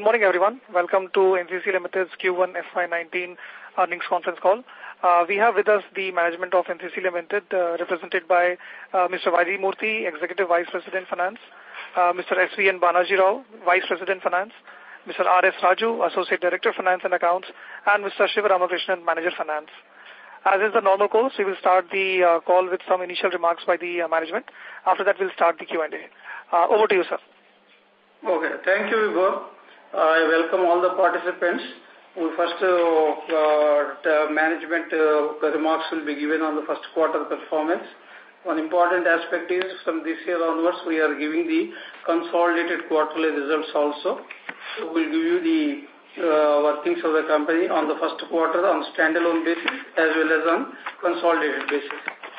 morning, everyone. Welcome to NCC Limited's Q1 FY19 earnings conference call. We have with us the management of NCC Limited, represented by Mr. Y.D. Murthy, Executive Vice President Finance, Mr. S.V.N. Banaji Rao, Vice President Finance, Mr. R.S. Raju, Associate Director Finance and Accounts, and Mr. Shiva Ramakrishnan, Manager Finance. As is the normal course, we will start the call with some initial remarks by the management. After that, we'll start the Q&A. Over to you, sir. Okay, thank you, Vibhor. I welcome all the participants. First, the management remarks will be given on the first quarter performance. One important aspect is from this year onwards, we are giving the consolidated quarterly results also. So we'll give you the workings of the company on the first quarter on standalone basis as well as on consolidated basis.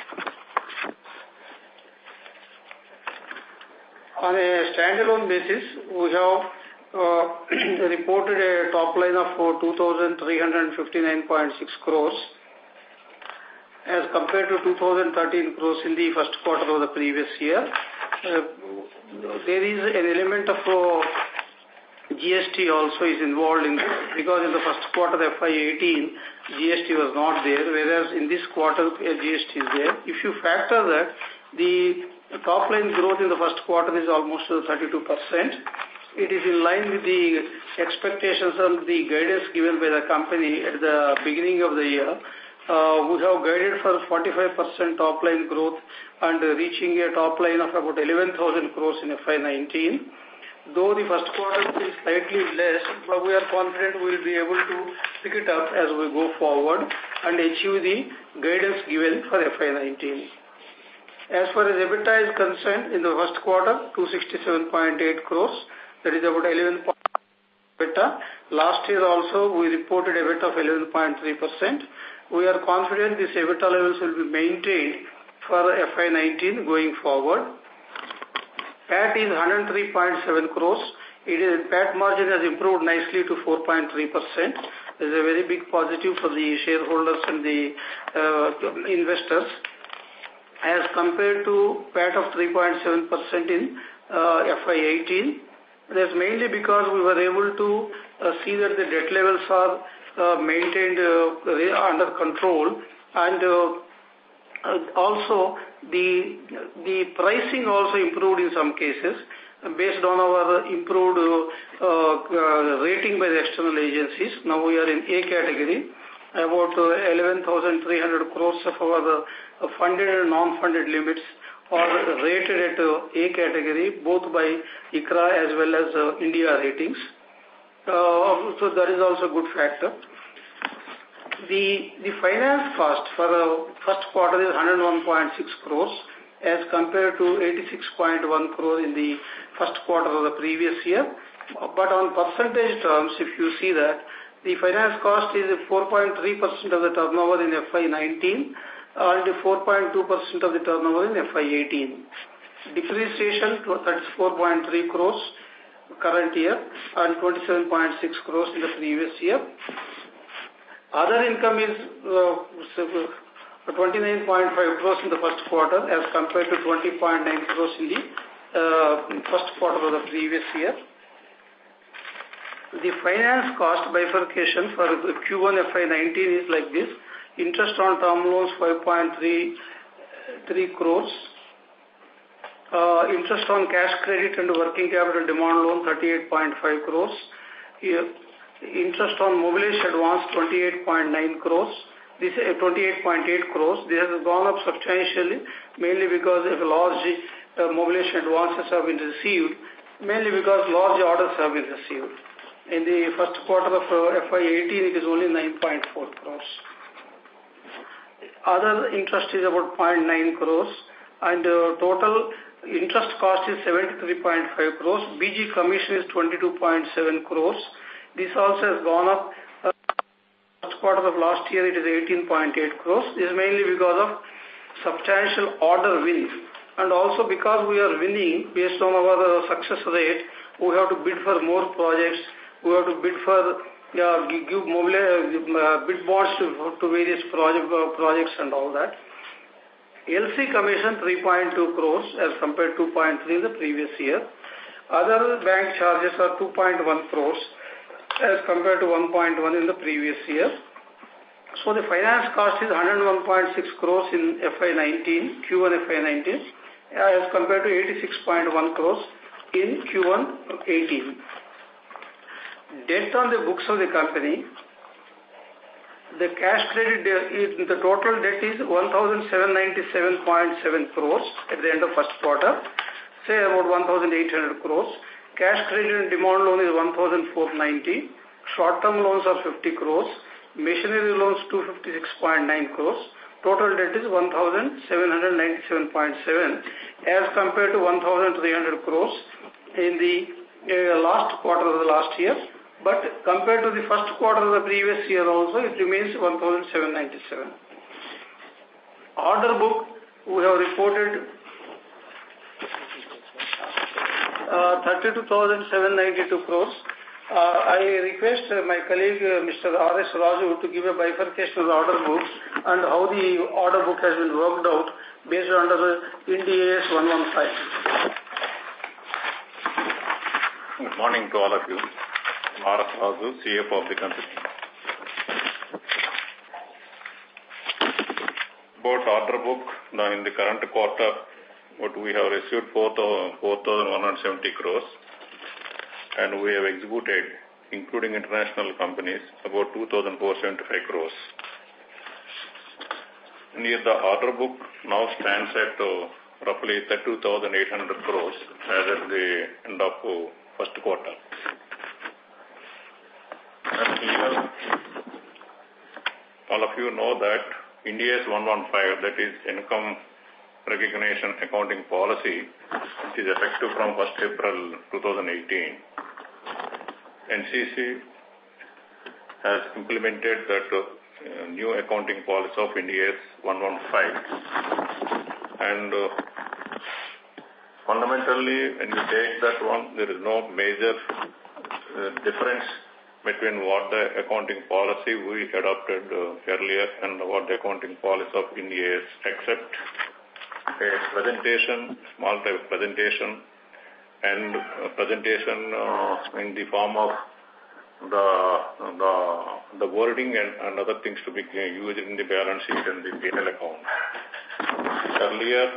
On a standalone basis, we have reported a top line of 2,359.6 crores as compared to 2,013 crores in the first quarter of the previous year. There is an element of GST also is involved in this, because in the first quarter of FY18, GST was not there, whereas in this quarter, GST is there. If you factor that, the top line growth in the first quarter is almost 32%. It is in line with the expectations and the guidance given by the company at the beginning of the year. We have guided for 45% top line growth and reaching a top line of about 11,000 crores in FY19. Though the first quarter is slightly less, but we are confident we will be able to pick it up as we go forward and achieve the guidance given for FY19. As far as EBITDA is concerned, in the first quarter, 267.8 crores, that is about 11% EBITDA. Last year also, we reported EBITDA of 11.3%. We are confident these EBITDA levels will be maintained for FY19 going forward. PAT is 103.7 crores. PAT margin has improved nicely to 4.3%. This is a very big positive for the shareholders and the investors as compared to PAT of 3.7% in FY18. That's mainly because we were able to see that the debt levels are maintained under control, and also the pricing also improved in some cases based on our improved rating by the external agencies. Now we are in A category. About 11,300 crores of our funded and non-funded limits are rated at A category, both by ICRA as well as India ratings. So that is also a good factor. The finance cost for the first quarter is 101.6 crores as compared to 86.1 crores in the first quarter of the previous year. But on percentage terms, if you see that, the finance cost is 4.3% of the turnover in FY19 and 4.2% of the turnover in FY18. Depreciation, 34.3 crores current year and 27.6 crores in the previous year. Other income is 29.5 crores in the first quarter as compared to 20.9 crores in the first quarter of the previous year. The finance cost bifurcation for Q1 FY19 is like this. Interest on term loans 5.3 crores. Interest on cash credit and working capital demand loan 38.5 crores. Interest on mobilization advance 28.9 crores. This is 28.8 crores. This has gone up substantially, mainly because of large mobilization advances have been received, mainly because large orders have been received. In the first quarter of FY18, it is only 9.4 crores. Other interest is about 0.9 crores, and total interest cost is 73.5 crores. BG commission is 22.7 crores. This also has gone up. First quarter of last year, it is 18.8 crores. This is mainly because of substantial order wins, and also because we are winning based on our success rate. We have to bid for more projects. We have to bid for give bid bonds to various projects and all that. LC commission 3.2 crores as compared to 2.3 in the previous year. Other bank charges are 2.1 crores as compared to 1.1 in the previous year. So the finance cost is 101.6 crores in FY19, Q1 FY19, as compared to 86.1 crores in Q1 18. Debt on the books of the company, the cash credit, the total debt is 1,797.7 crores at the end of first quarter, say about 1,800 crores. Cash credit and demand loan is 1,490. Short-term loans are 50 crores. Machinery loans 256.9 crores. Total debt is 1,797.7 as compared to 1,300 crores in the last quarter of the last year. But compared to the first quarter of the previous year also, it remains 1,797. Order book, we have reported 32,792 crores. I request my colleague Mr. R.S. Raju to give a bifurcation of the order book and how the order book has been worked out based on the Ind AS 115. Good morning to all of you. R.S. Raju, CFO of the company. About order book, now in the current quarter, what we have received 4,170 crores. And we have executed, including international companies, about 2,475 crores. And here the order book now stands at roughly 32,800 crores as at the end of first quarter. And here, all of you know that Ind AS 115, that is income recognition accounting policy, which is effective from 1st April 2018. NCC has implemented that new accounting policy of Ind AS 115. And fundamentally, when you take that one, there is no major difference between what the accounting policy we adopted earlier and what the accounting policy of Ind AS, except a presentation, small type presentation, and presentation in the form of the wording and other things to be used in the balance sheet and the P&L account. Earlier,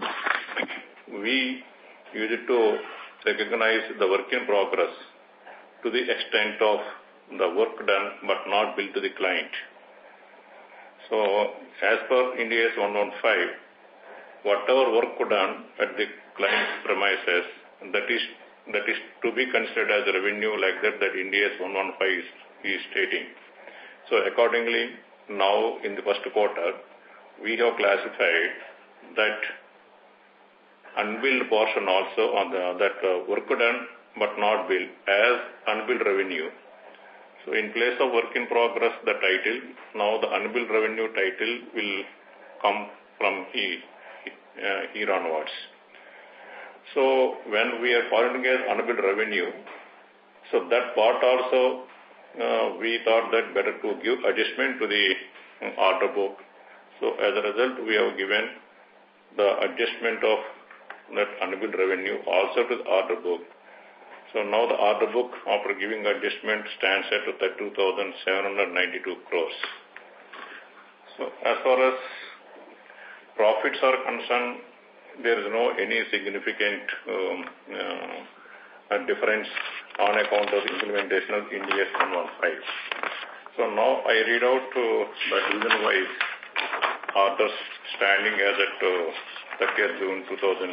we used to recognize the work in progress to the extent of the work done but not billed to the client. So, as per Ind AS 115, whatever work done at the client's premises, that is to be considered as revenue like that Ind AS 115 is stating. So accordingly, now in the first quarter, we have classified that unbilled portion also on that work done but not billed as unbilled revenue. So in place of work in progress, the title, now the unbilled revenue title will come from here onwards. So when we are calling as unbilled revenue, so that part also we thought that better to give adjustment to the order book. So as a result, we have given the adjustment of that unbilled revenue also to the order book. So now the order book, after giving adjustment, stands at 32,792 crores. So as far as profits are concerned, there is no any significant difference on account of the implementation of Ind AS 115. So now I read out the division-wise orders standing as at 30th June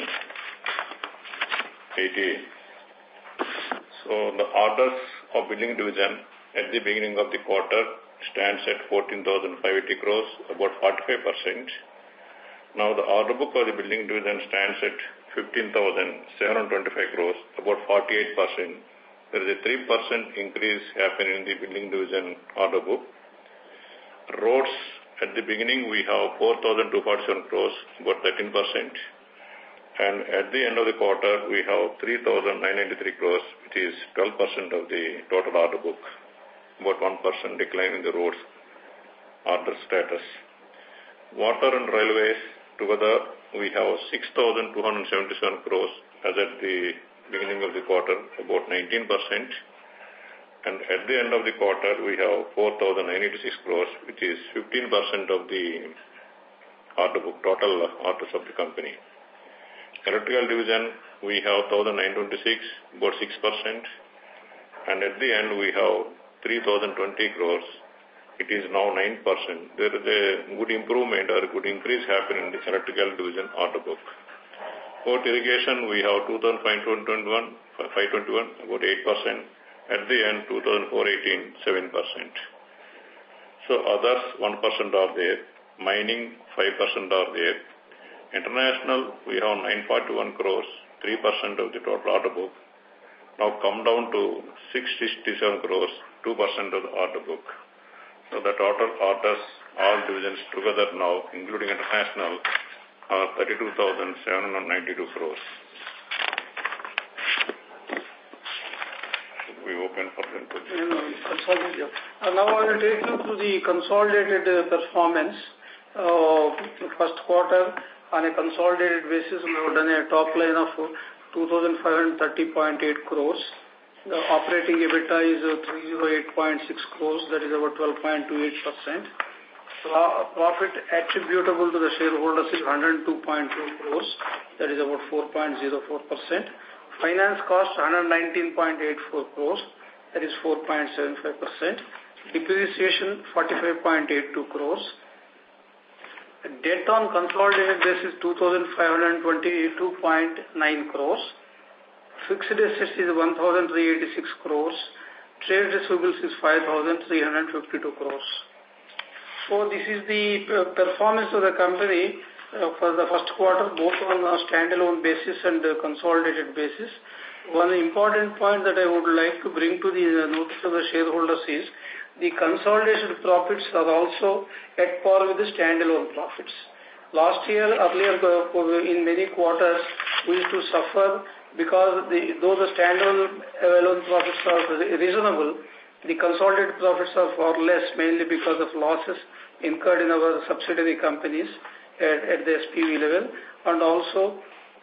2018. So the orders of billing division at the beginning of the quarter stands at 14,580 crores, about 45%. Now the order book of the billing division stands at 15,725 crores, about 48%. There is a 3% increase happening in the billing division order book. Roads, at the beginning we have 4,247 crores, about 13%. And at the end of the quarter, we have 3,993 crores, which is 12% of the total order book, about 1% decline in the roads order status. Water and railways, together we have 6,277 crores as at the beginning of the quarter, about 19%. And at the end of the quarter, we have 4,986 crores, which is 15% of the order book, total orders of the company. Electrical division, we have 1,926, about 6%. And at the end, we have 3,020 crores. It is now 9%. There is a good improvement or a good increase happening in the electrical division order book. Port irrigation, we have 2,521, about 8%. At the end, 2,418, 7%. So others, 1% are there. Mining, 5% are there. International, we have 941 crores, 3% of the total order book. Now come down to 667 crores, 2% of the order book. So the total orders, all divisions together now, including international, are 32,792 crores. We open for consolidated. Now I will take you through the consolidated performance. First quarter, on a consolidated basis, we have done a top line of 2,530.8 crores. The operating EBITDA is 308.6 crores, that is about 12.28%. Profit attributable to the shareholders is 102.2 crores, that is about 4.04%. Finance cost 119.84 crores, that is 4.75%. Depreciation 45.82 crores. Debt on consolidated basis 2,522.9 crores. Fixed assets is 1,386 crores. Trade receivables is 5,352 crores. So this is the performance of the company for the first quarter, both on a standalone basis and a consolidated basis. One important point that I would like to bring to the notice of the shareholders is the consolidated profits are also at par with the standalone profits. Last year, earlier, in many quarters, we used to suffer because though the standalone profits are reasonable, the consolidated profits are far less, mainly because of losses incurred in our subsidiary companies at the SPV level, and also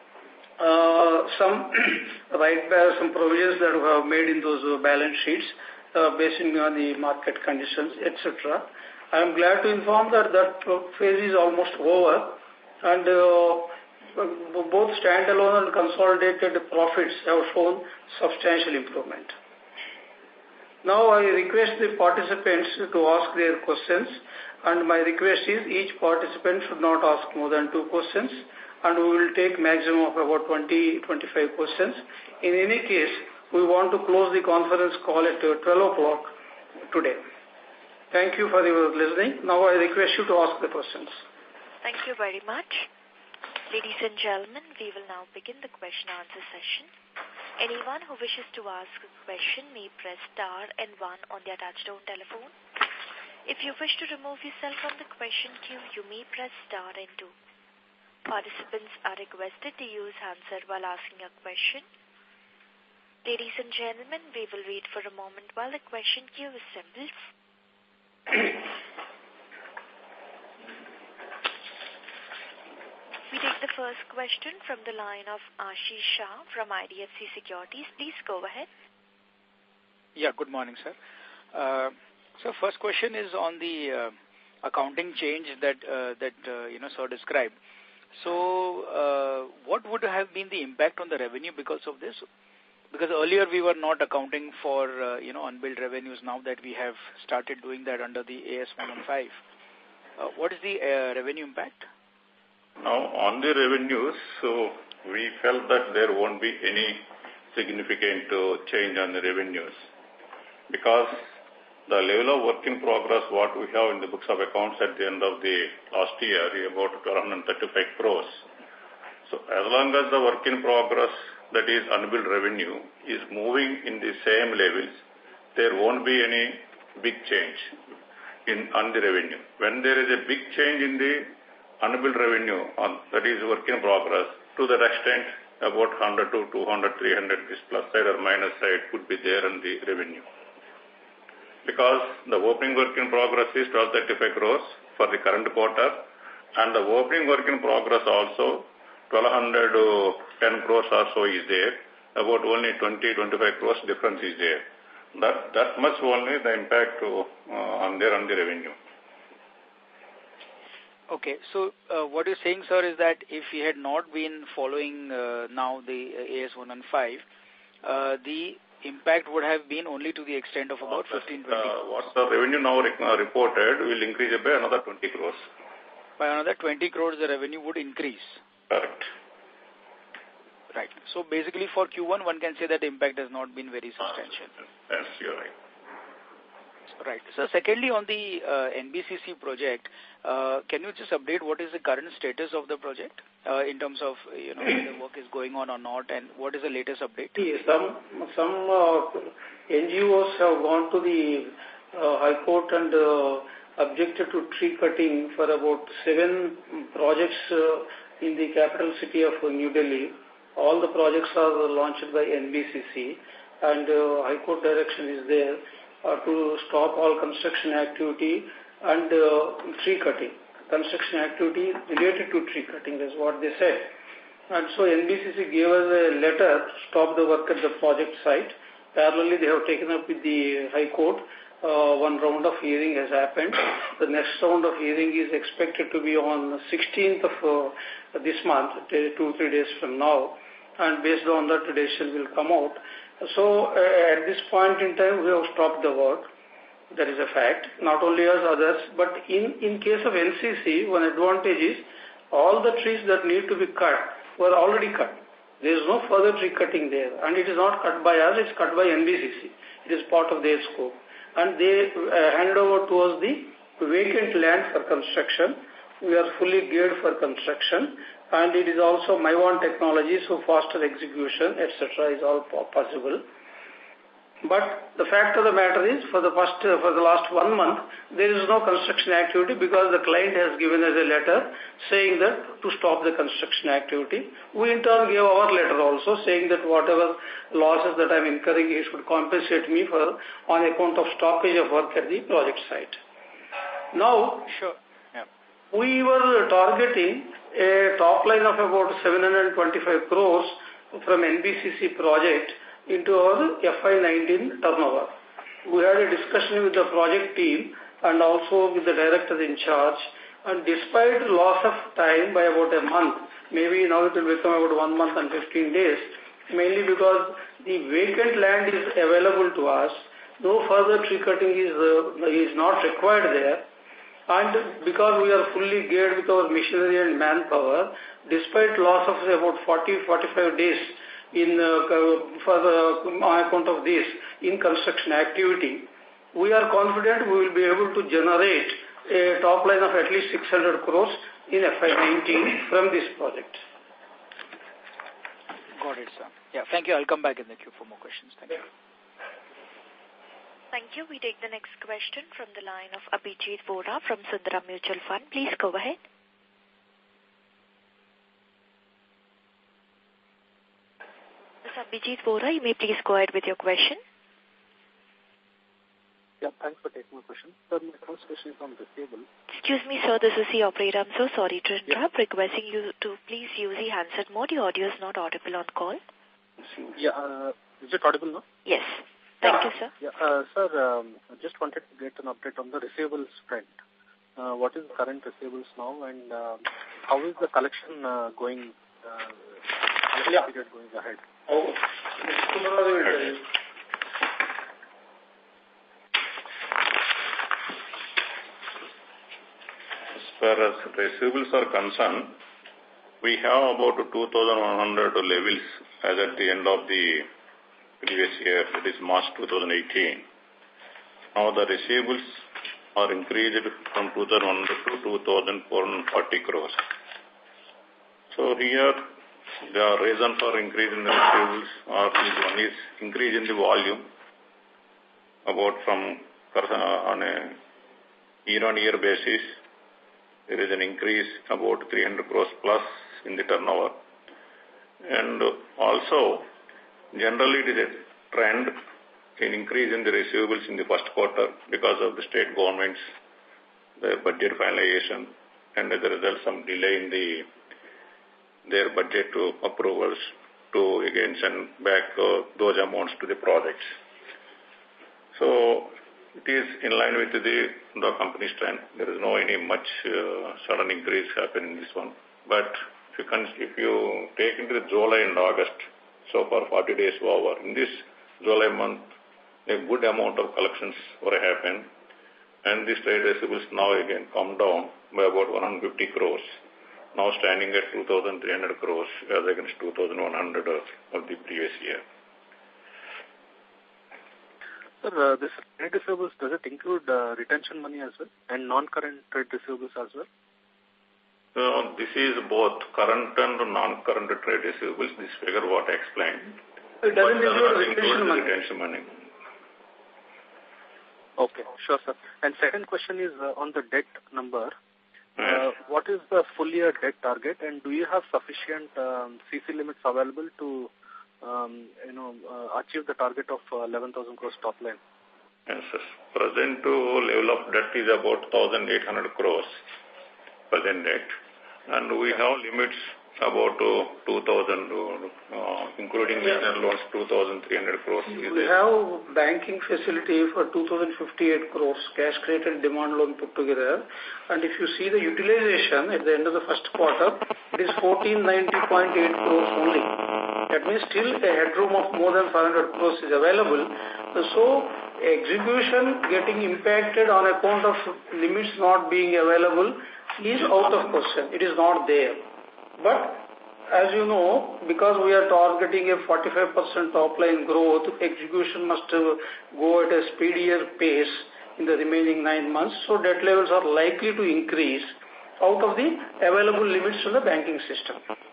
some provisions that we have made in those balance sheets based on the market conditions, etc. I am glad to inform that phase is almost over, and both standalone and consolidated profits have shown substantial improvement. Now I request the participants to ask their questions, and my request is each participant should not ask more than 2 questions, and we will take maximum of about 20-25 questions. In any case, we want to close the conference call at 12 o'clock today. Thank you for your listening. Now I request you to ask the questions. Thank you very much. Ladies and gentlemen, we will now begin the question-answer session. Anyone who wishes to ask a question may press star and 1 on their touchtone telephone. If you wish to remove yourself from the question queue, you may press star and 2. Participants are requested to use handset while asking a question. Ladies and gentlemen, we will wait for a moment while the question queue assembles. We take the first question from the line of Ashish Shah from IDFC Securities. Please go ahead. Yeah, good morning, sir. So first question is on the accounting change that sir described. So what would have been the impact on the revenue because of this? Because earlier we were not accounting for unbilled revenues. Now that we have started doing that under the AS 115, what is the revenue impact? Now, on the revenues, so we felt that there won't be any significant change on the revenues because the level of work in progress, what we have in the books of accounts at the end of the last year, is about 135 crores. So as long as the work in progress, that is unbilled revenue, is moving in the same levels, there won't be any big change on the revenue. When there is a big change in the unbilled revenue, that is work in progress, to that extent, about 100 to 200, 300, this plus side or minus side could be there in the revenue. Because the opening work in progress is 1235 crores for the current quarter, and the opening work in progress also 1210 crores or so is there. about only 20-25 crores difference is there. That much only the impact on the revenue. Okay, so what you're saying, sir, is that if we had not been following now the AS 115, the impact would have been only to the extent of about 15-20 crores. What the revenue now reported will increase by another 20 crores. By another 20 crores, the revenue would increase. Correct. Right. So basically for Q1, one can say that the impact has not been very substantial. Yes, you're right. Right. So secondly, on the NBCC project, can you just update what is the current status of the project in terms of, whether work is going on or not, and what is the latest update? Some NGOs have gone to the High Court and objected to tree cutting for about 7 projects in the capital city of New Delhi. All the projects are launched by NBCC, and High Court direction is there to stop all construction activity and tree cutting. Construction activity related to tree cutting is what they said. And so NBCC gave us a letter to stop the work at the project site. Parallelly, they have taken up with the High Court. One round of hearing has happened. The next round of hearing is expected to be on 16th of this month, 2-3 days from now. And based on that, the decision will come out. So at this point in time, we have stopped the work. That is a fact. Not only us, others, but in case of NCC, one advantage is all the trees that need to be cut were already cut. There is no further tree cutting there. And it is not cut by us, it's cut by NBCC. It is part of their scope. And they hand over to us the vacant land for construction. We are fully geared for construction. And it is also Maiwan technology, so faster execution, etc. is all possible. But the fact of the matter is, for the last 1 month, there is no construction activity because the client has given us a letter saying that to stop the construction activity. We in turn gave our letter also saying that whatever losses that I am incurring, he should compensate me for on account of stoppage of work at the project site. Now, sure. We were targeting a top line of about 725 crores from NBCC project into our FY19 turnover. We had a discussion with the project team and also with the director in charge, and despite loss of time by about a month, maybe now it will become about 1 month and 15 days, mainly because the vacant land is available to us, no further tree cutting is not required there. And because we are fully geared with our machinery and manpower, despite loss of about 40-45 days on account of this in construction activity, we are confident we will be able to generate a top line of at least 600 crores in FY19 from this project. Got it, sir. Yeah, thank you. I'll come back in the queue for more questions. Thank you. Thank you. We take the next question from the line of Abhijit Vora from Sundaram Mutual Fund. Please go ahead. Mr. Abhijit Vora, you may please go ahead with your question. Yeah, thanks for taking my question. Sir, my first question is on receivable. Excuse me, sir, this is the operator. I'm so sorry to interrupt. Yeah. Requesting you to please use the handset mode. Your audio is not audible on call. Yeah, is it audible now? Yes. Thank you, sir. Yeah, sir, I just wanted to get an update on the receivables front. What is the current receivables now, and how is the collection going? Period going ahead? Oh, as far as receivables are concerned, we have about 2,100 levels as at the end of the previous year, that is March 2018. Now the receivables are increased from 2,100 to 2,440 crores. So here, the reason for increase in the receivables one is increase in the volume, about from on a year-on-year basis, there is an increase about 300 crores plus in the turnover. And also, generally, it is a trend in increase in the receivables in the first quarter because of the state governments, the budget finalization, and as a result, some delay in their budget approvals. to again send back those amounts to the projects. So it is in line with the company's trend. There is no any much sudden increase happen in this one. But if you take into the July and August, so far 40 days over, in this July month, a good amount of collections were happened, and these trade receivables now again come down by about 150 crores, now standing at 2,300 crores as against 2,100 of the previous year. Sir, this trade receivables, does it include retention money as well and non-current trade receivables as well? This is both current and non-current trade receivables, this figure what I explained. It doesn't include retention money. Okay, sure, sir. And second question is on the debt number. What is the full year debt target, and do you have sufficient CC limits available to achieve the target of 11,000 crores top line? Yes, sir. Present level of debt is about 1,800 crores present debt, and we have limits about 2,000, including minor loans, 2,300 crores. We have banking facility for 2,058 crores, cash credit and demand loan put together. And if you see the utilization at the end of the first quarter, it is 1,490.8 crores only. That means still a headroom of more than 500 crores is available. So execution getting impacted on account of limits not being available is out of question. It is not there. But as you know, because we are targeting a 45% top line growth, execution must go at a speedier pace in the remaining 9 months. So debt levels are likely to increase out of the available limits to the banking system.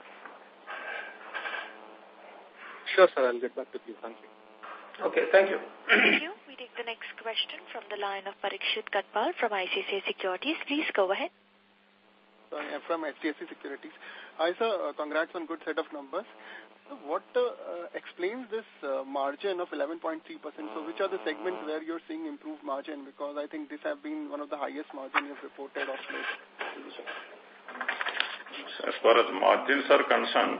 Sure, sir. I'll get back to you. Thank you. Okay, thank you. Thank you. We take the next question from the line of Parikshit Katpal from ICICI Securities. Please go ahead. I'm from HDFC Securities. Hi, sir. Congrats on good set of numbers. What explains this margin of 11.3%? So which are the segments where you're seeing improved margin? Because I think this have been one of the highest margin you've reported of late. As far as margins are concerned,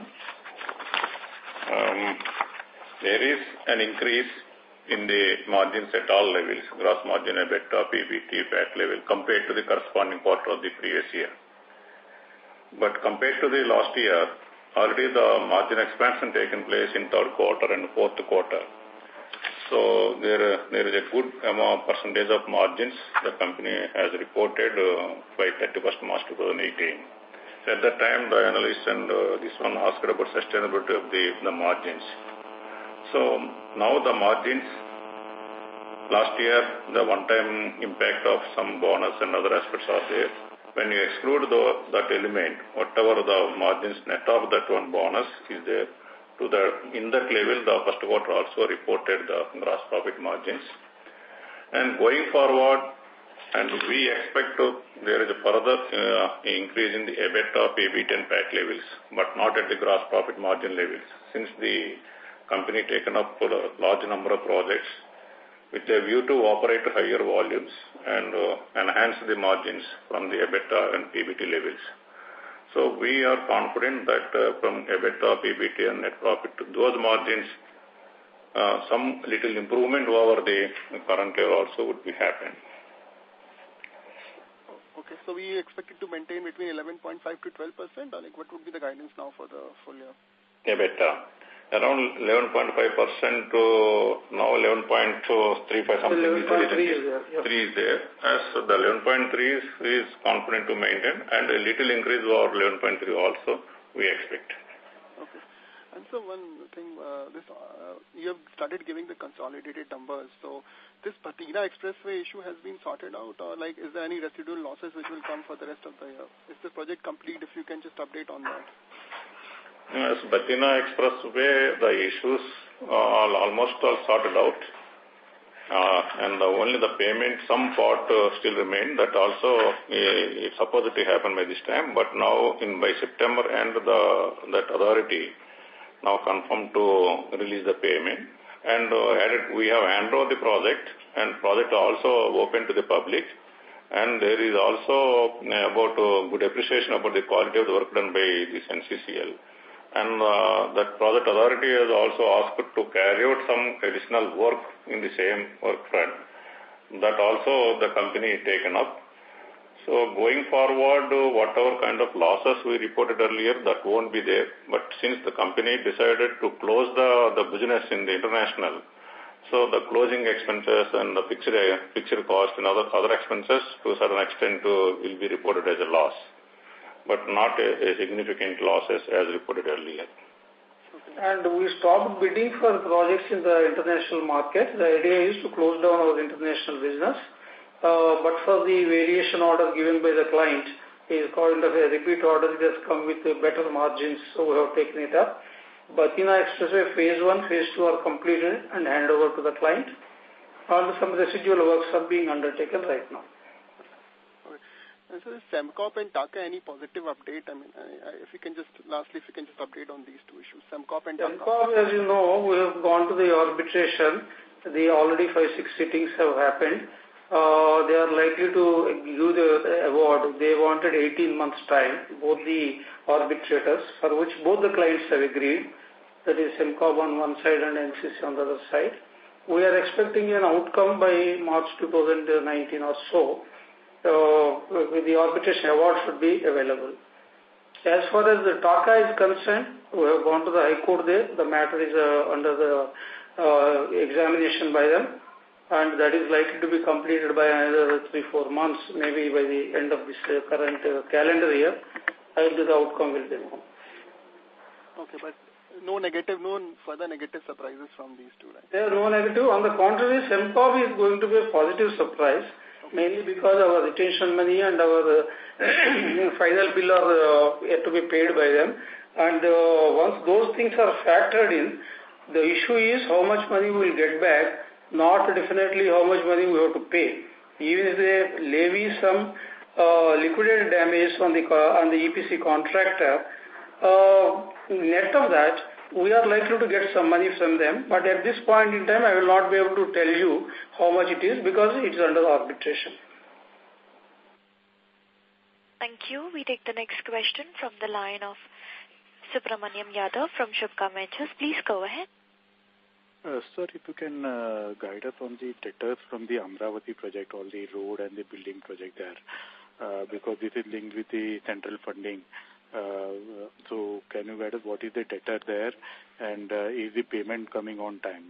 there is an increase in the margins at all levels, gross margin, EBITDA, PBT, PAT level, compared to the corresponding quarter of the previous year. But compared to the last year, already the margin expansion taken place in third quarter and fourth quarter. So there is a good amount percentage of margins the company has reported by 31st March 2018. So at that time, the analysts and this one asked about sustainability of the margins. So now the margins, last year, the one-time impact of some bonus and other aspects are there. When you exclude that element, whatever the margins net of that one bonus is there, in that level, the first quarter also reported the gross profit margins. And going forward, and we expect there is a further increase in the EBITDA, PBT and PAT levels, but not at the gross profit margin levels, since the company taken up for a large number of projects with a view to operate higher volumes and enhance the margins from the EBITDA and PBT levels. So we are confident that from EBITDA, PBT and net profit, those margins, some little improvement over the current year also would be happening. Okay, so we expect it to maintain between 11.5 to 12%, or like what would be the guidance now for the full year? EBITDA. Around 11.5% to now 11.35 something. 11.3 is there. As the 11.3 is confident to maintain, and a little increase over 11.3 also we expect. Okay. And so one thing, you have started giving the consolidated numbers. So this Patina Expressway issue has been sorted out, or like is there any residual losses which will come for the rest of the year? Is the project complete? If you can just update on that. Yes, Patina Expressway, the issues almost all sorted out. And only the payment, some part still remain. That also it's supposed to happen by this time. But now by September end, that authority now confirmed to release the payment. And we have handed over the project, and project also open to the public. And there is also about good appreciation about the quality of the work done by this NCCL. and that project authority has also asked to carry out some additional work in the same work front. That also the company is taken up. So going forward, whatever kind of losses we reported earlier, that won't be there. But since the company decided to close the business in the international, so the closing expenses and the fixed cost and other expenses to a certain extent will be reported as a loss, but not a significant losses as reported earlier. And we stopped bidding for projects in the international market. The idea is to close down our international business. But for the variation order given by the client, is called a repeat order. It has come with better margins, so we have taken it up. Batina Expressway Phase 1, Phase 2 are completed and handed over to the client. And some residual works are being undertaken right now. Okay. And so Sembcorp and TAQA, any positive update? I mean, if you can just update on these two issues, Sembcorp and TAQA. Sembcorp, as you know, we have gone to the arbitration. Already 5-6 sittings have happened. They are likely to give the award. They wanted 18 months' time, both the arbitrators, for which both the clients have agreed. That is Sembcorp on one side and NCC on the other side. We are expecting an outcome by March 2019 or so. The arbitration award should be available. As far as the TAQA is concerned, we have gone to the High Court there. The matter is under the examination by them. And that is likely to be completed by another 3-4 months, maybe by the end of this current calendar year. The outcome will be known. Okay, but no further negative surprises from these two, right? There are no negative. On the contrary, Sembcorp is going to be a positive surprise, mainly because our retention money and our final bill are yet to be paid by them. And once those things are factored in, the issue is how much money we will get back, not definitely how much money we have to pay. Even if they levy some liquidated damage on the EPC contractor, net of that, we are likely to get some money from them. But at this point in time, I will not be able to tell you how much it is because it is under arbitration. Thank you. We take the next question from the line of Subramaniam Yadav from Shubhkam Ventures. Please go ahead. Sir, if you can guide us on the debtors from the Amravati project, all the road and the building project there, because this is linked with the central funding. So can you guide us what is the debtor there and is the payment coming on time?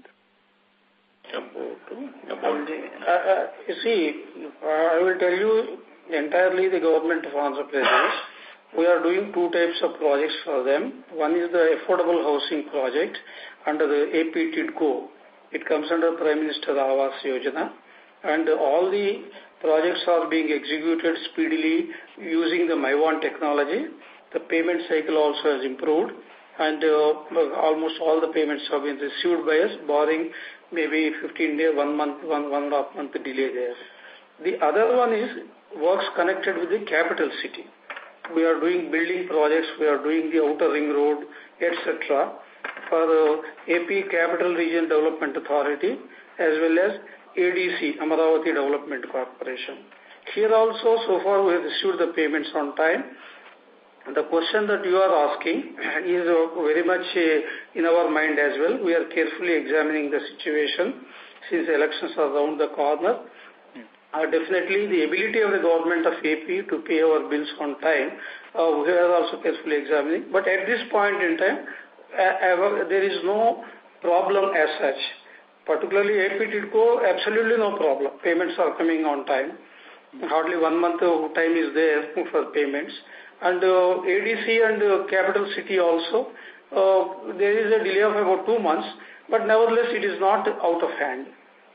You see, I will tell you entirely the government of Andhra Pradesh. We are doing 2 types of projects for them. One is the affordable housing project under the AP TIDCO. It comes under Prime Minister Awas Yojana. And all the projects are being executed speedily using the MyOne technology. The payment cycle also has improved. And almost all the payments have been received by us, barring maybe 15 days, 1 month, 1.5 month delay there. The other one is works connected with the capital city. We are doing building projects, we are doing the outer ring road, etc. for the AP Capital Region Development Authority as well as ADC, Amaravati Development Corporation. Here also, so far we have received the payments on time. The question that you are asking is very much in our mind as well. We are carefully examining the situation since elections are around the corner. Definitely the ability of the government of AP to pay our bills on time, we are also carefully examining. But at this point in time, there is no problem as such. Particularly AP TIDCO, absolutely no problem. Payments are coming on time. Hardly 1 month of time is there for payments. And ADC and Capital City also, there is a delay of about 2 months, but nevertheless it is not out of hand.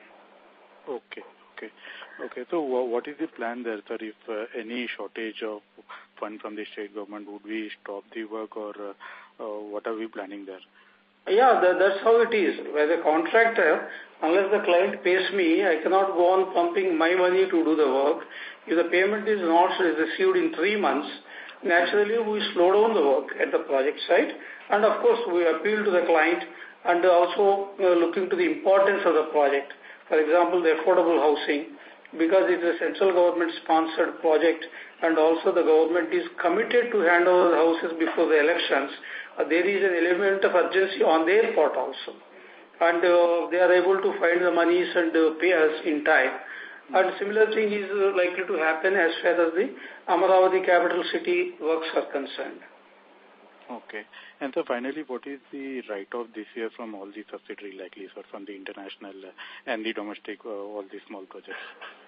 Okay, so what is the plan there, sir? If any shortage of fund from the state government, would we stop the work or what are we planning there? Yeah, that's how it is. As a contractor, unless the client pays me, I cannot go on pumping my money to do the work. If the payment is not received in 3 months, naturally we slow down the work at the project site. And of course, we appeal to the client and also look into the importance of the project. For example, the affordable housing, because it is a central government sponsored project and also the government is committed to hand over the houses before the elections, there is an element of urgency on their part also. And they are able to find the monies and pay us in time. And similar thing is likely to happen as far as the Amaravati capital city works are concerned. Okay. And so finally, what is the write-off this year from all the subsidiary likely, sir, from the international and the domestic, all the small projects?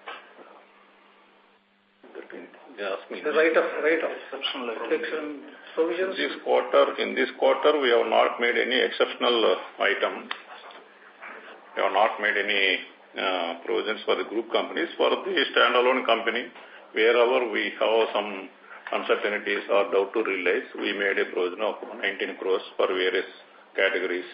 The write-off. Exceptional provisions. In this quarter, we have not made any exceptional item. We have not made any provisions for the group companies. For the standalone company, wherever we have some uncertainties or doubt to realize, we made a provision of 19 crores for various categories.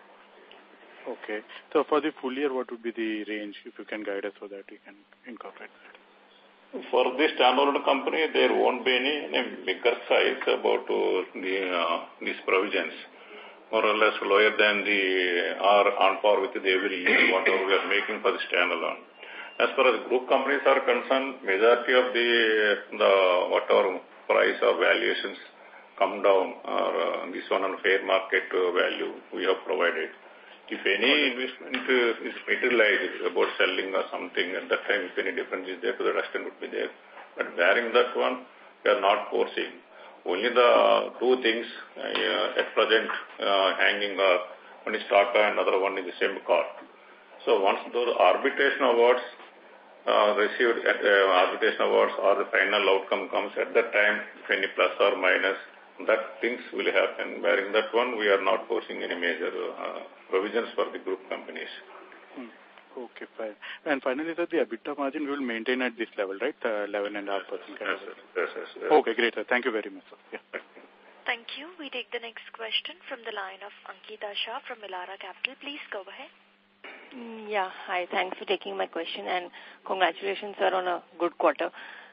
Okay. So for the full year, what would be the range, if you can guide us so that we can incorporate that? For the standalone company, there won't be any bigger size about these provisions. More or less lower than or on par with the every year, whatever we are making for the standalone. As far as group companies are concerned, majority of the whatever price or valuations come down, or this one on fair market value we have provided. If any investment is materialized about selling or something, at that time if any difference is there, to that extent would be there. But bearing that one, we are not foreseeing. Only the two things at present hanging are one is Tata and another one is the same court. So once those arbitration awards received at arbitration awards or the final outcome comes, at that time, if any plus or minus, that things will happen. Bearing that one, we are not foreseeing any major provisions for the group companies. Okay, fine. And finally, sir, the EBITDA margin will maintain at this level, right? 11.5%. Yes. Okay, great, sir. Thank you very much, sir. Yeah. Thank you. We take the next question from the line of Ankita Shah from Elara Capital. Please go ahead. Yeah, hi. Thanks for taking my question and congratulations, sir, on a good quarter.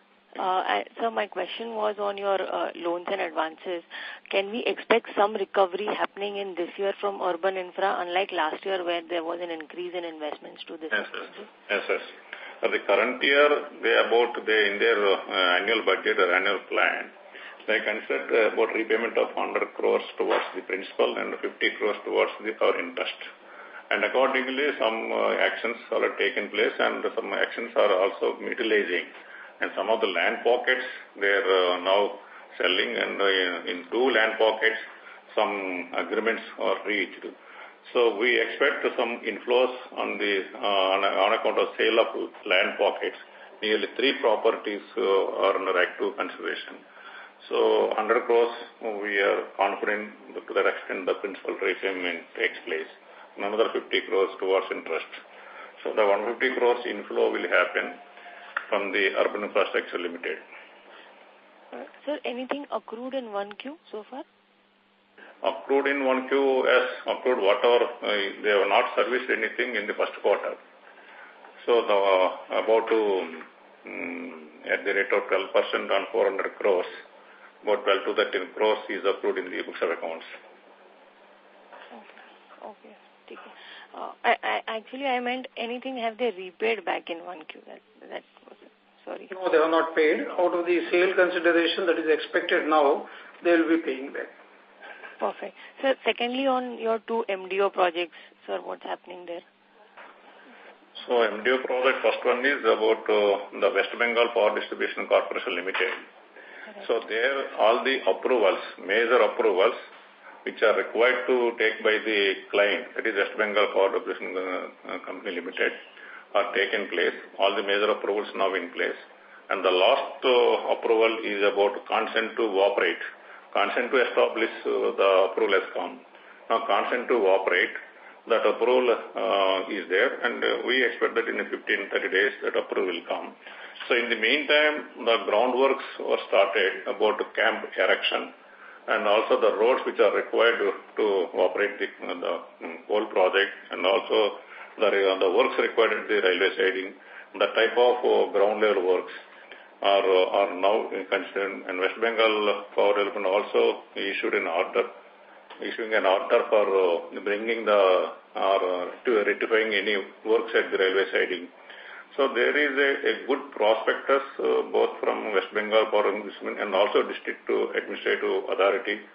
So my question was on your loans and advances. Can we expect some recovery happening in this year from urban infra, unlike last year where there was an increase in investments to this? Yes. For the current year, in their annual budget or annual plan, they considered about repayment of 100 crores towards the principal and 50 crores towards our interest. And accordingly, some actions are taken place and some actions are also utilizing. And some of the land pockets, they are now selling, and in 2 land pockets, some agreements are reached. So we expect some inflows on account of sale of land pockets. Nearly 3 properties are under active consideration. So 100 crores, we are confident to that extent the principal repayment takes place. Another 50 crores towards interest. So the 150 crores inflow will happen from the Urban Infrastructure Limited. Sir, anything accrued in 1Q so far? Accrued in 1Q, yes, accrued whatever, they have not serviced anything in the first quarter. So at the rate of 12% on 400 crores, about 12 to 13 crores is accrued in the books of accounts. Okay. Actually, I meant anything have they repaid back in 1Q? That was it. Sorry. No, they have not paid. Out of the sale consideration that is expected now, they will be paying back. Perfect. Sir, secondly, on your 2 MDO projects, sir, what's happening there? So MDO project, first one is about the West Bengal Power Distribution Corporation Limited. Right. So there, all the approvals, major approvals, which are required to take by the client, that is West Bengal Power Distribution Company Limited, are taken place. All the major approvals now in place. And the last approval is about consent to operate. Consent to establish, the approval has come. Now consent to operate, that approval is there, and we expect that in 15-30 days that approval will come. So in the meantime, the groundworks were started about camp erection, and also the roads which are required to operate the whole project, and also the works required at the railway siding, the type of ground level works are now considered. And West Bengal Power Development also issuing an order for bringing to rectifying any works at the railway siding. So there is a good prospectus both from West Bengal Power Investment and also District Administrative Authority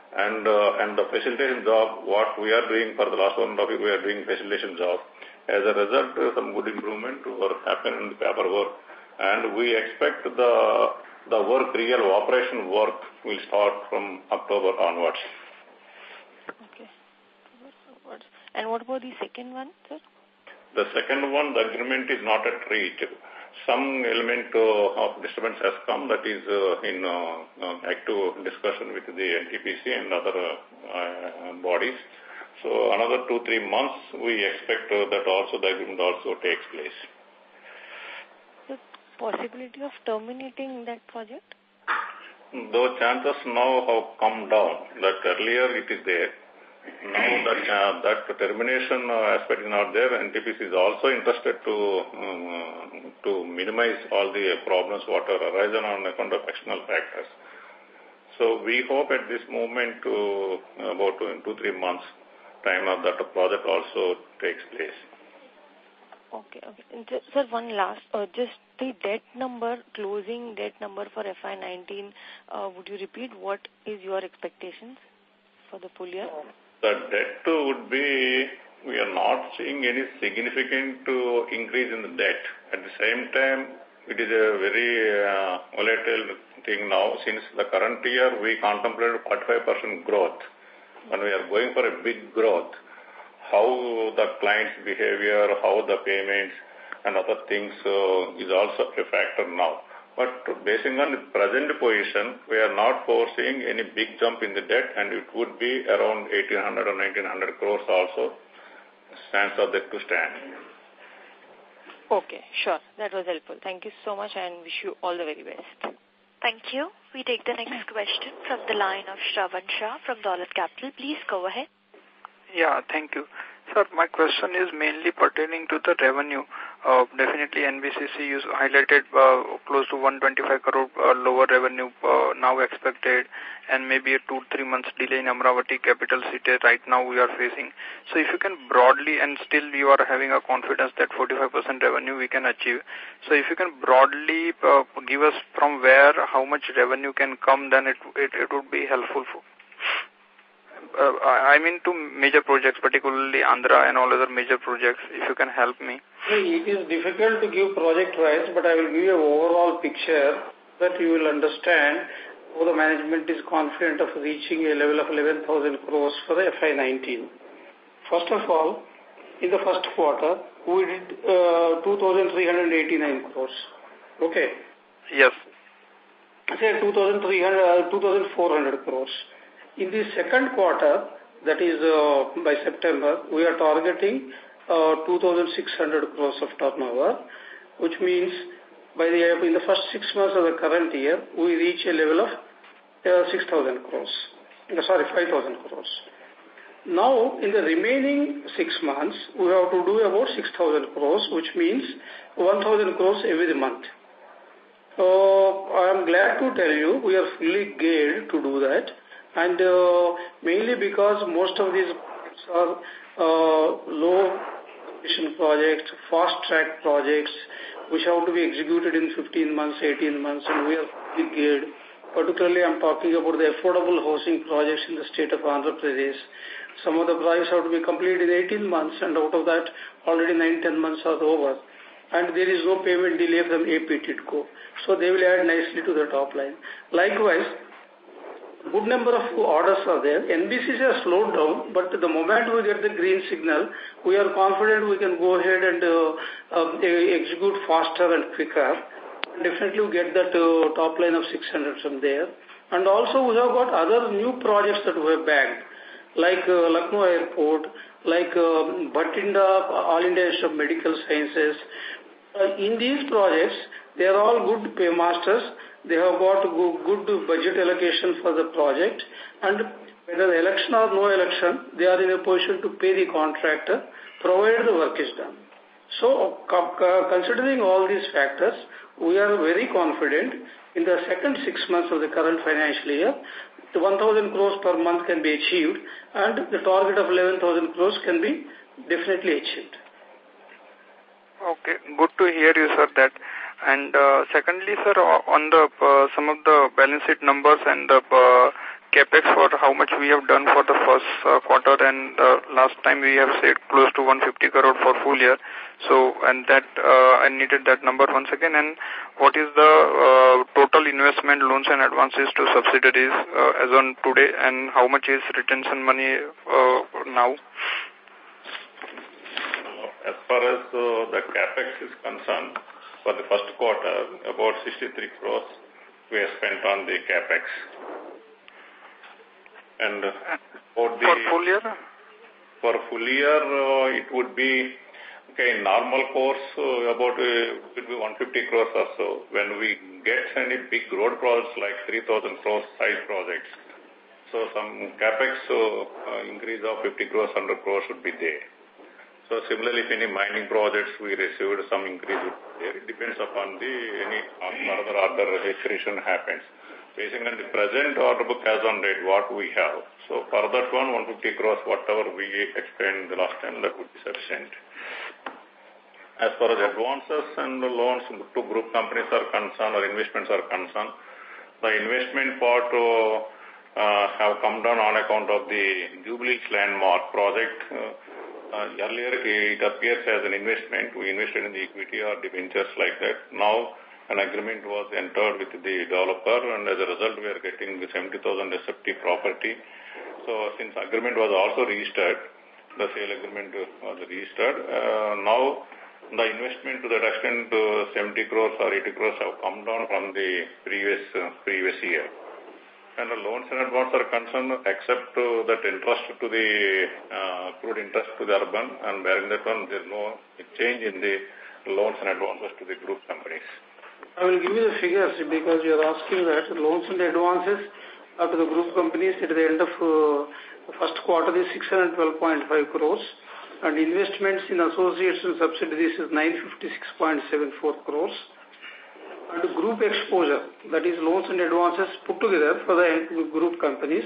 And the facilitation job, what we are doing for the last 1.5 years, we are doing facilitation job. As a result, some good improvement will happen in the paperwork. And we expect the work, real operation work will start from October onwards. Okay. And what about the second one, sir? The second one, the agreement is not at reach. Some element of disturbance has come, that is in active discussion with the NTPC and other bodies. So another 2-3 months, we expect that also the agreement also takes place. The possibility of terminating that project? Those chances now have come down. That earlier it is there. Now that termination aspect is not there, NTPC is also interested to minimize all the problems what are arisen on account of external factors. So we hope at this moment about in 2-3 months time of that project also takes place. Okay. And sir, one last, just the debt number, closing debt number for FY19, would you repeat what is your expectations for the full year? The debt would be, we are not seeing any significant increase in the debt. At the same time, it is a very volatile thing now. Since the current year, we contemplated 45% growth. When we are going for a big growth, how the client's behavior, how the payments and other things is also a factor now. But basing on the present position, we are not foreseeing any big jump in the debt, and it would be around 1,800 or 1,900 crores also. Stands are there to stand. Okay, sure. That was helpful. Thank you so much and wish you all the very best. Thank you. We take the next question from the line of Shravan Shah from Dolat Capital. Please go ahead. Yeah, thank you. Sir, my question is mainly pertaining to the revenue. Definitely NBCC is highlighted close to 125 crore lower revenue now expected, and maybe a 2-3 months delay in Amravati capital city right now we are facing. So if you can broadly, and still you are having a confidence that 45% revenue we can achieve. So if you can broadly give us from where, how much revenue can come, then it would be helpful for. I mean to major projects, particularly Andhra and all other major projects, if you can help me. It is difficult to give project-wise, but I will give you an overall picture that you will understand how the management is confident of reaching a level of 11,000 crores for the FY19. First of all, in the first quarter, we did 2,389 crores. Okay? Yes. Say 2,400 crores. In the second quarter, that is by September, we are targeting 2,600 crores of turnover, which means in the first 6 months of the current year, we reach a level of 6,000 crores. 5,000 crores. Now, in the remaining 6 months, we have to do about 6,000 crores, which means 1,000 crores every month. So, I am glad to tell you, we are fully geared to do that. And mainly because most of these are low emission projects, fast-track projects, which have to be executed in 15 months, 18 months, and we are fully geared. Particularly, I am talking about the affordable housing projects in the state of Andhra Pradesh. Some of the projects have to be completed in 18 months, and out of that, already 9-10 months are over. And there is no payment delay from APTIDCO. So, they will add nicely to the top line. Likewise, good number of orders are there. NBCC has slowed down, but the moment we get the green signal, we are confident we can go ahead and execute faster and quicker. Definitely we get that top line of 600 from there. And also we have got other new projects that we have bagged, like Lucknow Airport, like Bhatinda, All India Institute of Medical Sciences. In these projects, they are all good paymasters. They have got good budget allocation for the project, and whether election or no election, they are in a position to pay the contractor, provided the work is done. So, considering all these factors, we are very confident in the second 6 months of the current financial year, the 1,000 crores per month can be achieved, and the target of 11,000 crores can be definitely achieved. Okay, good to hear you, sir, that. And secondly, sir, on the some of the balance sheet numbers and the capex for how much we have done for the first quarter, and last time we have said close to 150 crore for full year. So, and that I needed that number once again. And what is the total investment, loans and advances to subsidiaries as on today, and how much is retention money now? As far as the capex is concerned, for the first quarter, about 63 crores we have spent on the capex. And for full year? For full year, it would be, okay, in normal course, about it would be 150 crores or so. When we get any big road projects like 3,000 crores size projects, so some capex increase of 50 crores, 100 crores would be there. So similarly, if any mining projects we received, some increase would be there. It depends upon any further order accretion happens. Based on the present order book as on date, what we have. So for that one, 150 crores, whatever we explained the last time, that would be sufficient. As far as advances and the loans to group companies are concerned or investments are concerned, the investment part have come down on account of the Jubilee Landmark project. Earlier, it appears as an investment. We invested in the equity or debentures like that. Now, an agreement was entered with the developer, and as a result, we are getting the 70,000 receptive property. So, since agreement was also registered, the sale agreement was registered. Now, the investment to that extent, 70 crores or 80 crores have come down from the previous year. And the loans and advances are concerned, except that interest to the accrued interest to the urban, and bearing that one, there is no change in the loans and advances to the group companies. I will give you the figures because you are asking that loans and advances to the group companies at the end of the first quarter is 612.5 crores, and investments in associates and subsidiaries is 956.74 crores. And group exposure, that is loans and advances put together for the group companies,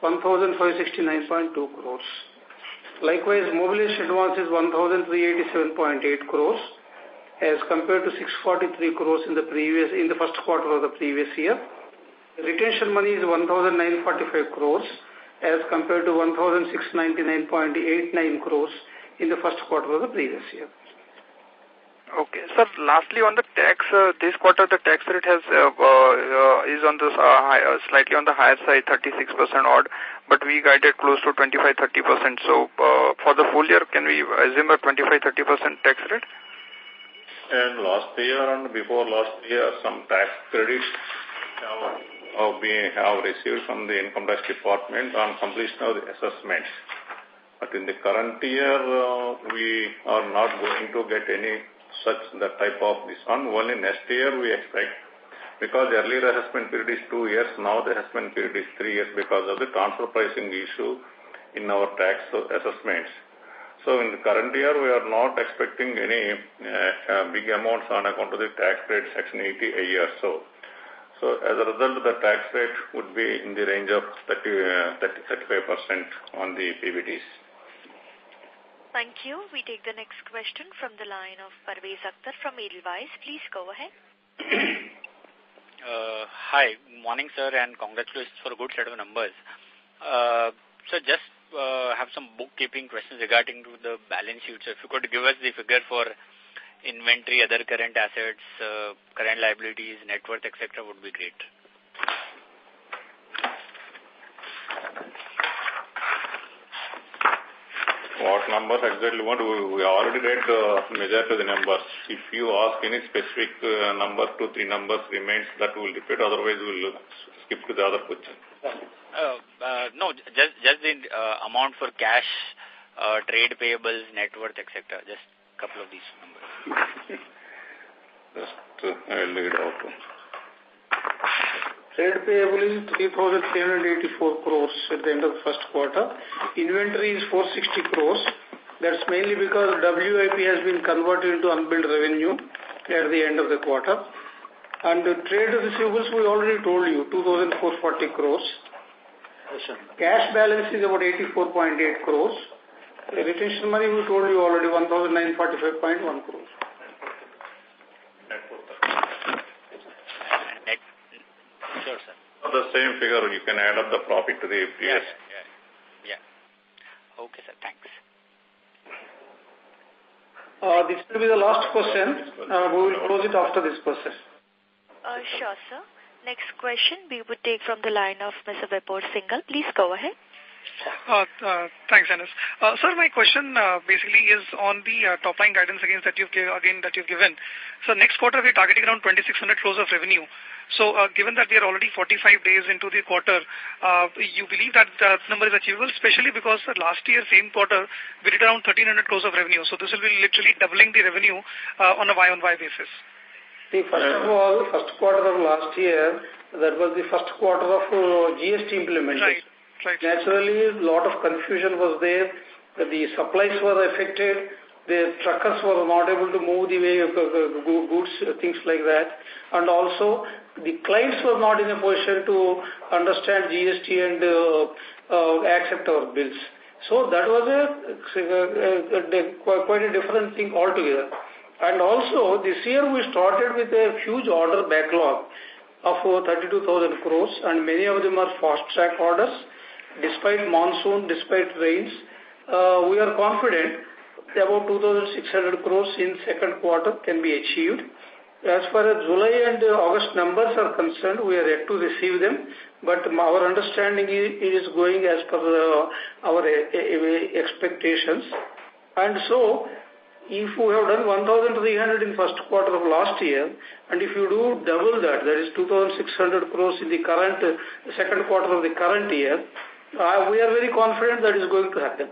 1,569.2 crores. Likewise, mobilization advances 1,387.8 crores as compared to 643 crores in the first quarter of the previous year. Retention money is 1,945 crores as compared to 1,699.89 crores in the first quarter of the previous year. Okay. Sir, lastly on the tax, this quarter the tax rate has is on the slightly on the higher side, 36% odd, but we guided close to 25-30%. So for the full year, can we assume a 25-30% tax rate? And last year and before last year, some tax credits we have received from the Income Tax Department on completion of the assessments. But in the current year, we are not going to get any that type of this one. Only next year we expect, because the earlier assessment period is 2 years, now the assessment period is 3 years because of the transfer pricing issue in our tax assessments. So in the current year, we are not expecting any big amounts on account of the tax rate section 80 a year. So as a result, the tax rate would be in the range of 30-35% on the PBTs. Thank you. We take the next question from the line of Parvez Akhtar from Edelweiss. Please go ahead. Hi. Morning, sir, and congratulations for a good set of numbers. So just have some bookkeeping questions regarding to the balance sheet. So if you could give us the figure for inventory, other current assets, current liabilities, net worth, etc. would be great. What numbers exactly want? We already read the majority of the numbers. If you ask any specific number, 2, 3 numbers remains, that will repeat. Otherwise, we will skip to the other question. No, just the amount for cash, trade payables, net worth, etc. Just a couple of these numbers. I'll read out. Trade payable is 3,384 crores at the end of the first quarter. Inventory is 460 crores. That's mainly because WIP has been converted into unbilled revenue at the end of the quarter. And the trade receivables, we already told you, 2,440 crores. Cash balance is about 84.8 crores. The retention money, we told you already, 1,945.1 crores. Sure, sir. For the same figure, you can add up the profit to the previous. Yeah. Okay, sir. Thanks. This will be the last question. We will close it after this question. Sure, sir. Next question we would take from the line of Mr. Vipul Singhal. Please go ahead. Thanks, Janice. Sir, my question basically is on the top line guidance that you've given. So next quarter we're targeting around 2,600 crores of revenue. So given that we are already 45 days into the quarter, you believe that number is achievable, especially because last year, same quarter, we did around 1,300 crores of revenue. So this will be literally doubling the revenue on a Y-on-Y basis. See, first of all, first quarter of last year, that was the first quarter of GST implementation. Right. Naturally, a lot of confusion was there. The supplies were affected. The truckers were not able to move the way of goods, things like that. And also, the clients were not in a position to understand GST and accept our bills. So that was quite a different thing altogether. And also, this year we started with a huge order backlog of 32,000 crores, and many of them are fast-track orders. Despite monsoon, despite rains, we are confident about 2,600 crores in second quarter can be achieved. As far as July and August numbers are concerned, we are yet to receive them, but our understanding is it is going as per our expectations. And so, if we have done 1,300 in first quarter of last year, and if you do double that, that is 2,600 crores in the second quarter of the current year, we are very confident that is going to happen.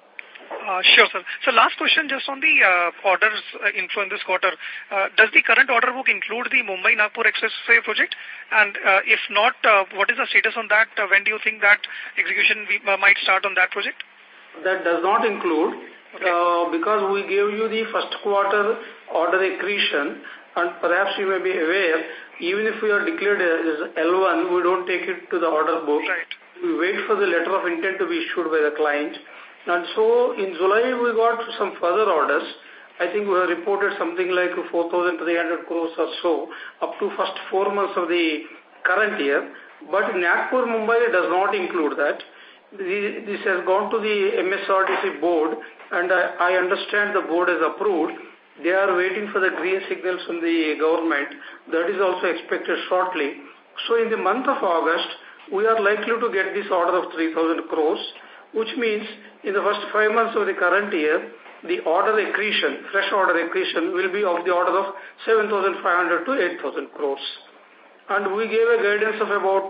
Sure, sir. So last question just on the orders inflow in this quarter. Does the current order book include the Mumbai-Nagpur Expressway project? And if not, what is the status on that? When do you think that execution might start on that project? That does not include, because we gave you the first quarter order accretion, and perhaps you may be aware, even if we are declared as L1, we don't take it to the order book. Right. We wait for the letter of intent to be issued by the client. And so in July we got some further orders. I think we have reported something like 4,300 crores or so up to first 4 months of the current year. But Nagpur, Mumbai does not include that. This has gone to the MSRTC board, and I understand the board has approved. They are waiting for the green signals from the government. That is also expected shortly. So in the month of August, we are likely to get this order of 3,000 crores, which means in the first 5 months of the current year, the order accretion, fresh order accretion, will be of the order of 7,500 to 8,000 crores. And we gave a guidance of about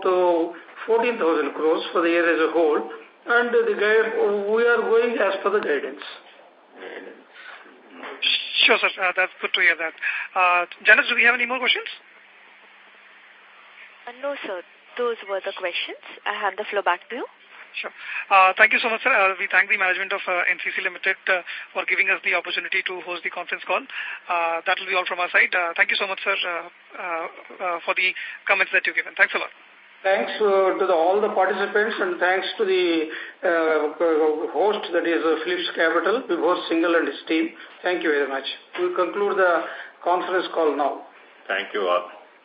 14,000 crores for the year as a whole, and we are going as per the guidance. Sure, sir. That's good to hear that. Janice, do we have any more questions? No, sir. Those were the questions. I hand the floor back to you. Sure. Thank you so much, sir. We thank the management of NCC Limited for giving us the opportunity to host the conference call. That will be all from our side. Thank you so much, sir, for the comments that you've given. Thanks a lot. Thanks to all the participants, and thanks to the host, that is Phillips Capital, Vibhor Singhal and his team. Thank you very much. We conclude the conference call now. Thank you all.